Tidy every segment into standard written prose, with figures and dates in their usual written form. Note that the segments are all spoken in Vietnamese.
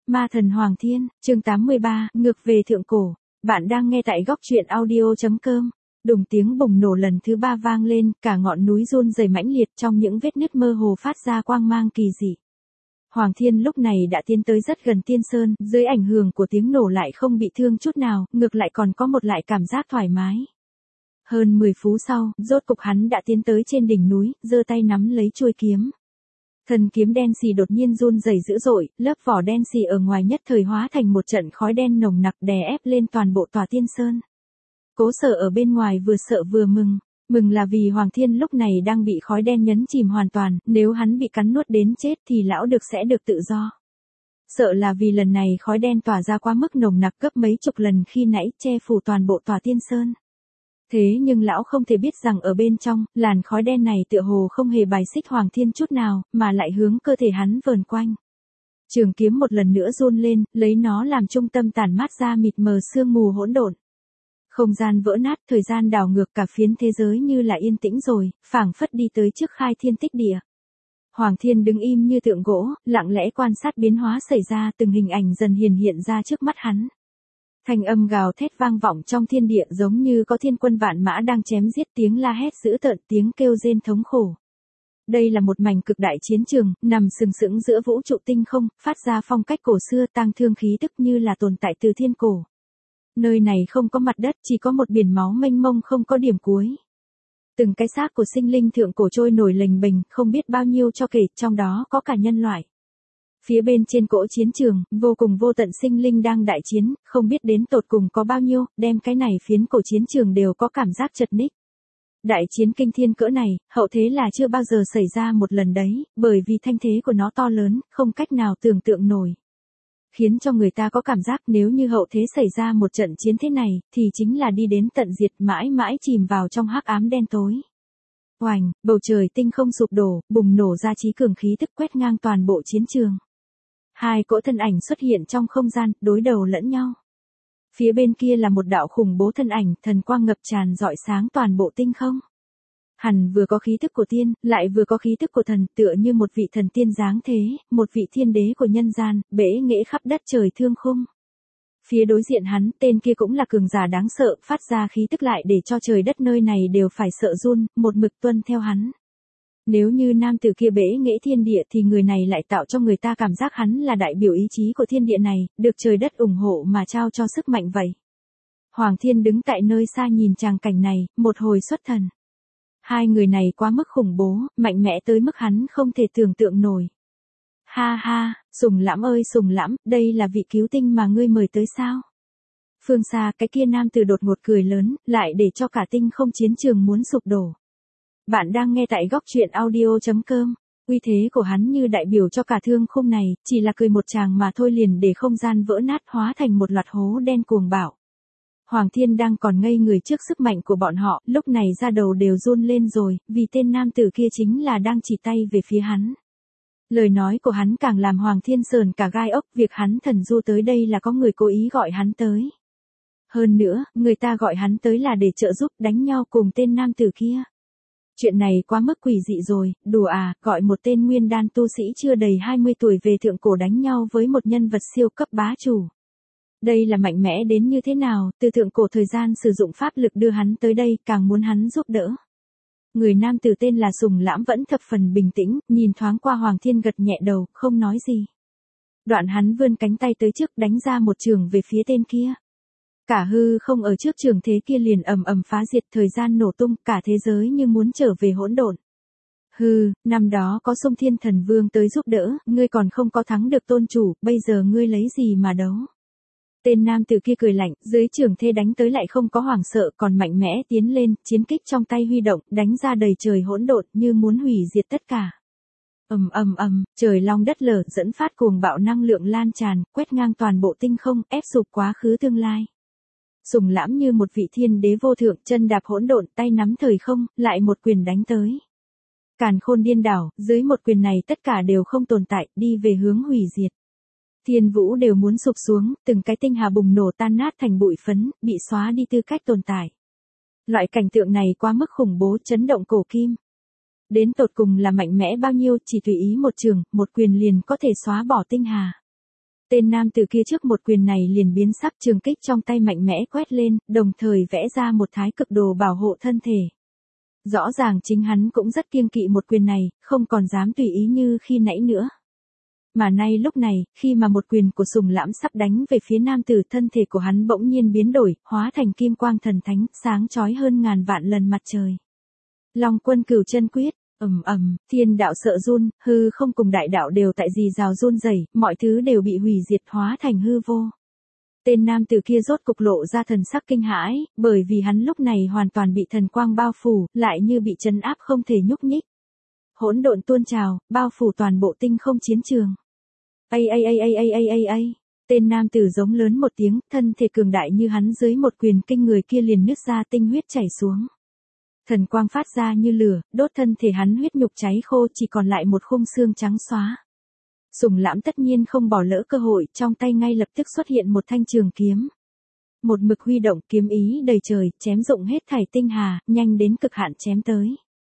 Ma thần Hoàng Thiên, chương 83, ngược về thượng cổ. Bạn đang nghe tại góc truyện audio.com. Đùng tiếng bùng nổ lần thứ 3 vang lên, cả ngọn núi run rẩy mãnh liệt, trong những vết nứt mơ hồ phát ra quang mang kỳ dị. Hoàng Thiên lúc này đã tiến tới rất gần Tiên Sơn, dưới ảnh hưởng của tiếng nổ lại không bị thương chút nào, ngược lại còn có một lại cảm giác thoải mái. Hơn 10 phút sau, rốt cục hắn đã tiến tới trên đỉnh núi, giơ tay nắm lấy chuôi kiếm. Thân kiếm đen xì đột nhiên run rẩy dữ dội, lớp vỏ đen xì ở ngoài nhất thời hóa thành một trận khói đen nồng nặc đè ép lên toàn bộ tòa Tiên Sơn. Cố Sở ở bên ngoài vừa sợ vừa mừng. Mừng là vì Hoàng Thiên lúc này đang bị khói đen nhấn chìm hoàn toàn, nếu hắn bị cắn nuốt đến chết thì lão được sẽ được tự do. Sợ là vì lần này khói đen tỏa ra quá mức nồng nặc gấp mấy chục lần khi nãy che phủ toàn bộ tòa Tiên Sơn. Thế nhưng lão không thể biết rằng ở bên trong, làn khói đen này tựa hồ không hề bài xích Hoàng Thiên chút nào, mà lại hướng cơ thể hắn vờn quanh. Trường kiếm một lần nữa run lên, lấy nó làm trung tâm tản mát ra mịt mờ sương mù hỗn độn. Không gian vỡ nát, thời gian đảo ngược cả phiến thế giới như là yên tĩnh rồi, phảng phất đi tới trước khai thiên tích địa. Hoàng Thiên đứng im như tượng gỗ, lặng lẽ quan sát biến hóa xảy ra, từng hình ảnh dần hiện ra trước mắt hắn. Thanh âm gào thét vang vọng trong thiên địa giống như có thiên quân vạn mã đang chém giết, tiếng la hét dữ tợn, tiếng kêu rên thống khổ. Đây là một mảnh cực đại chiến trường, nằm sừng sững giữa vũ trụ tinh không, phát ra phong cách cổ xưa, tang thương khí tức như là tồn tại từ thiên cổ. Nơi này không có mặt đất, chỉ có một biển máu mênh mông không có điểm cuối. Từng cái xác của sinh linh thượng cổ trôi nổi lềnh bềnh, không biết bao nhiêu cho kể, trong đó có cả nhân loại. Phía bên trên cỗ chiến trường, vô cùng vô tận sinh linh đang đại chiến, không biết đến tột cùng có bao nhiêu, đem cái này phiến cổ chiến trường đều có cảm giác chật ních. Đại chiến kinh thiên cỡ này, hậu thế là chưa bao giờ xảy ra một lần đấy, bởi vì thanh thế của nó to lớn, không cách nào tưởng tượng nổi. Khiến cho người ta có cảm giác nếu như hậu thế xảy ra một trận chiến thế này, thì chính là đi đến tận diệt, mãi mãi chìm vào trong hắc ám đen tối. Oành, bầu trời tinh không sụp đổ, bùng nổ ra chí cường khí tức quét ngang toàn bộ chiến trường. Hai cỗ thân ảnh xuất hiện trong không gian, đối đầu lẫn nhau. Phía bên kia là một đạo khủng bố thân ảnh, thần quang ngập tràn rọi sáng toàn bộ tinh không. Hắn vừa có khí tức của tiên, lại vừa có khí tức của thần, tựa như một vị thần tiên dáng thế, một vị thiên đế của nhân gian, bẽ nghệ khắp đất trời thương khung. Phía đối diện hắn, tên kia cũng là cường giả đáng sợ, phát ra khí tức lại để cho trời đất nơi này đều phải sợ run, một mực tuân theo hắn. Nếu như nam tử kia bẽ nghệ thiên địa thì người này lại tạo cho người ta cảm giác hắn là đại biểu ý chí của thiên địa này, được trời đất ủng hộ mà trao cho sức mạnh vậy. Hoàng Thiên đứng tại nơi xa nhìn tràng cảnh này, một hồi xuất thần. Hai người này quá mức khủng bố, mạnh mẽ tới mức hắn không thể tưởng tượng nổi. Ha ha, Sùng Lãm ơi Sùng Lãm, đây là vị cứu tinh mà ngươi mời tới sao? Phương xa cái kia nam tử đột ngột cười lớn, lại để cho cả tinh không chiến trường muốn sụp đổ. Bạn đang nghe tại góc truyện audio.com. Uy thế của hắn như đại biểu cho cả thương khung này, chỉ là cười một tràng mà thôi liền để không gian vỡ nát hóa thành một loạt hố đen cuồng bạo. Hoàng Thiên đang còn ngây người trước sức mạnh của bọn họ, lúc này da đầu đều run lên rồi, vì tên nam tử kia chính là đang chỉ tay về phía hắn. Lời nói của hắn càng làm Hoàng Thiên sờn cả gai ốc, việc hắn thần du tới đây là có người cố ý gọi hắn tới. Hơn nữa, người ta gọi hắn tới là để trợ giúp đánh nhau cùng tên nam tử kia. Chuyện này quá mức quỷ dị rồi, đùa à, gọi một tên nguyên đan tu sĩ chưa đầy 20 tuổi về thượng cổ đánh nhau với một nhân vật siêu cấp bá chủ. Đây là mạnh mẽ đến như thế nào, từ thượng cổ thời gian sử dụng pháp lực đưa hắn tới đây, càng muốn hắn giúp đỡ. Người nam tử tên là Sùng Lãm vẫn thập phần bình tĩnh, nhìn thoáng qua Hoàng Thiên gật nhẹ đầu, không nói gì. Đoạn hắn vươn cánh tay tới trước đánh ra một trường về phía tên kia. Cả hư không ở trước trường thế kia liền ầm ầm phá diệt, thời gian nổ tung, cả thế giới như muốn trở về hỗn độn. Hừ, năm đó có Sông Thiên Thần Vương tới giúp đỡ, ngươi còn không có thắng được tôn chủ, bây giờ ngươi lấy gì mà đấu? Tên nam tử kia cười lạnh, dưới trường thế đánh tới lại không có hoảng sợ, còn mạnh mẽ tiến lên, chiến kích trong tay huy động, đánh ra đầy trời hỗn độn như muốn hủy diệt tất cả. Trời long đất lở, dẫn phát cuồng bạo năng lượng lan tràn, quét ngang toàn bộ tinh không, ép sụp quá khứ tương lai. Sùng Lãm như một vị thiên đế vô thượng, chân đạp hỗn độn, tay nắm thời không, lại một quyền đánh tới. Càn khôn điên đảo, dưới một quyền này tất cả đều không tồn tại, đi về hướng hủy diệt. Thiên vũ đều muốn sụp xuống, từng cái tinh hà bùng nổ tan nát thành bụi phấn, bị xóa đi tư cách tồn tại. Loại cảnh tượng này quá mức khủng bố, chấn động cổ kim. Đến tột cùng là mạnh mẽ bao nhiêu, chỉ tùy ý một trường, một quyền liền có thể xóa bỏ tinh hà. Tên nam tử kia trước một quyền này liền biến sắc, trường kích trong tay mạnh mẽ quét lên, đồng thời vẽ ra một thái cực đồ bảo hộ thân thể. Rõ ràng chính hắn cũng rất kiêng kỵ một quyền này, không còn dám tùy ý như khi nãy nữa. Mà nay lúc này, khi mà một quyền của Sùng Lãm sắp đánh về phía nam tử, thân thể của hắn bỗng nhiên biến đổi, hóa thành kim quang thần thánh, sáng chói hơn ngàn vạn lần mặt trời. Long Quân Cửu Chân Quyết, thiên đạo sợ run, hư không cùng đại đạo đều tại rì rào run rẩy, mọi thứ đều bị hủy diệt hóa thành hư vô. Tên nam tử kia rốt cục lộ ra thần sắc kinh hãi, bởi vì hắn lúc này hoàn toàn bị thần quang bao phủ, lại như bị trấn áp không thể nhúc nhích. Hỗn độn tuôn trào, bao phủ toàn bộ tinh không chiến trường. Tên nam tử giống lớn một tiếng, thân thể cường đại như hắn dưới một quyền kinh người kia liền nứt ra, tinh huyết chảy xuống. Thần quang phát ra như lửa, đốt thân thể hắn, huyết nhục cháy khô, chỉ còn lại một khung xương trắng xóa. Sùng Lãm tất nhiên không bỏ lỡ cơ hội, trong tay ngay lập tức xuất hiện một thanh trường kiếm. Một mực huy động, kiếm ý đầy trời, chém rụng hết thảy tinh hà, nhanh đến cực hạn chém tới.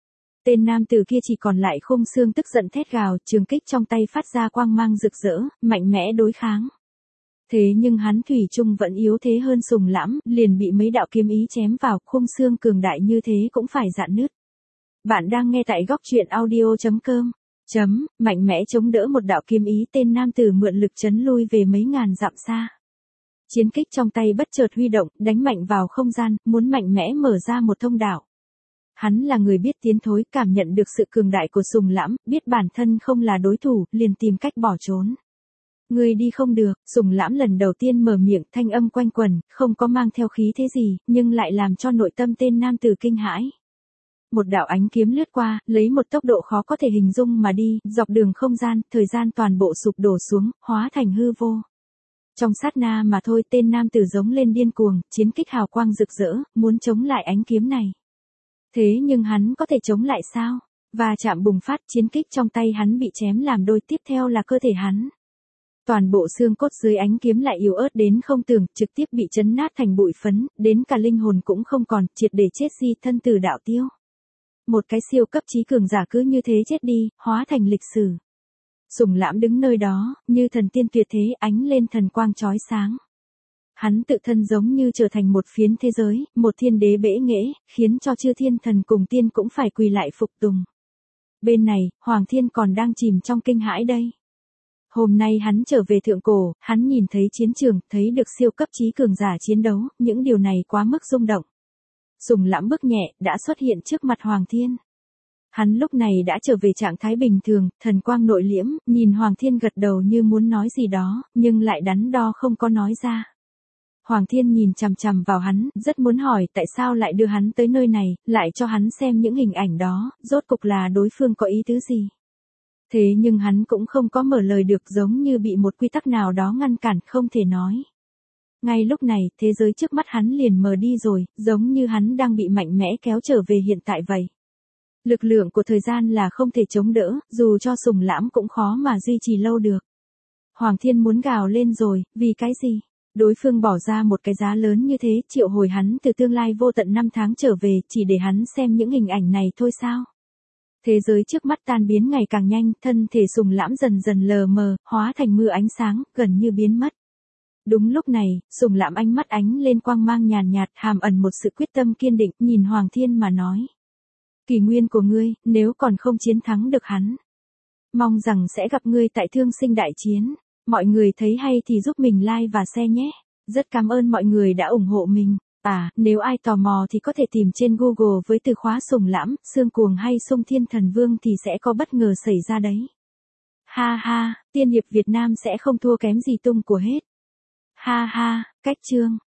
Tên nam tử kia chỉ còn lại khung xương, tức giận thét gào, trường kích trong tay phát ra quang mang rực rỡ, mạnh mẽ đối kháng. Thế nhưng hắn thủy chung vẫn yếu thế hơn Sùng Lãm, liền bị mấy đạo kiếm ý chém vào, khung xương cường đại như thế cũng phải rạn nứt. Bạn đang nghe tại góc truyện audio.com. Mạnh mẽ chống đỡ một đạo kiếm ý, tên nam tử mượn lực chấn lui về mấy ngàn dặm xa. Chiến kích trong tay bất chợt huy động, đánh mạnh vào không gian, muốn mạnh mẽ mở ra một thông đạo. Hắn là người biết tiến thối, cảm nhận được sự cường đại của Sùng Lãm, biết bản thân không là đối thủ, liền tìm cách bỏ trốn. Ngươi đi không được, Sùng Lãm lần đầu tiên mở miệng, thanh âm quanh quẩn, không có mang theo khí thế gì, nhưng lại làm cho nội tâm tên nam tử kinh hãi. Một đạo ánh kiếm lướt qua, lấy một tốc độ khó có thể hình dung mà đi, dọc đường không gian, thời gian toàn bộ sụp đổ xuống, hóa thành hư vô. Trong sát na mà thôi, tên nam tử giống lên điên cuồng, chiến kích hào quang rực rỡ, muốn chống lại ánh kiếm này. Thế nhưng hắn có thể chống lại sao? Và chạm bùng phát, chiến kích trong tay hắn bị chém làm đôi, tiếp theo là cơ thể hắn. Toàn bộ xương cốt dưới ánh kiếm lại yếu ớt đến không tưởng, trực tiếp bị chấn nát thành bụi phấn, đến cả linh hồn cũng không còn, triệt để chết si, thân tử đạo tiêu. Một cái siêu cấp trí cường giả cứ như thế chết đi, hóa thành lịch sử. Sùng Lãm đứng nơi đó, như thần tiên tuyệt thế, ánh lên thần quang chói sáng. Hắn tự thân giống như trở thành một phiến thế giới, một thiên đế bẽ nghễ, khiến cho chư thiên thần cùng tiên cũng phải quỳ lại phục tùng. Bên này, Hoàng Thiên còn đang chìm trong kinh hãi đây. Hôm nay hắn trở về thượng cổ, hắn nhìn thấy chiến trường, thấy được siêu cấp trí cường giả chiến đấu, những điều này quá mức rung động. Sùng Lãm bước nhẹ, đã xuất hiện trước mặt Hoàng Thiên. Hắn lúc này đã trở về trạng thái bình thường, thần quang nội liễm, nhìn Hoàng Thiên gật đầu như muốn nói gì đó, nhưng lại đắn đo không có nói ra. Hoàng Thiên nhìn chằm chằm vào hắn, rất muốn hỏi tại sao lại đưa hắn tới nơi này, lại cho hắn xem những hình ảnh đó, rốt cục là đối phương có ý tứ gì. Thế nhưng hắn cũng không có mở lời được, giống như bị một quy tắc nào đó ngăn cản, không thể nói. Ngay lúc này, thế giới trước mắt hắn liền mờ đi rồi, giống như hắn đang bị mạnh mẽ kéo trở về hiện tại vậy. Lực lượng của thời gian là không thể chống đỡ, dù cho Sùng Lãm cũng khó mà duy trì lâu được. Hoàng Thiên muốn gào lên rồi, vì cái gì? Đối phương bỏ ra một cái giá lớn như thế, triệu hồi hắn từ tương lai vô tận năm tháng trở về, chỉ để hắn xem những hình ảnh này thôi sao? Thế giới trước mắt tan biến ngày càng nhanh, thân thể Sùng Lãm dần dần lờ mờ, hóa thành mưa ánh sáng, gần như biến mất. Đúng lúc này, Sùng Lãm ánh mắt ánh lên quang mang nhàn nhạt, hàm ẩn một sự quyết tâm kiên định, nhìn Hoàng Thiên mà nói. Kỷ nguyên của ngươi, nếu còn không chiến thắng được hắn, mong rằng sẽ gặp ngươi tại thương sinh đại chiến. Mọi người thấy hay thì giúp mình like và share nhé. Rất cảm ơn mọi người đã ủng hộ mình. Nếu ai tò mò thì có thể tìm trên Google với từ khóa Sùng Lãm, Xương Cuồng hay Sung Thiên Thần Vương thì sẽ có bất ngờ xảy ra đấy. Ha ha, tiên hiệp Việt Nam sẽ không thua kém gì tung của hết. Ha ha, cách chương.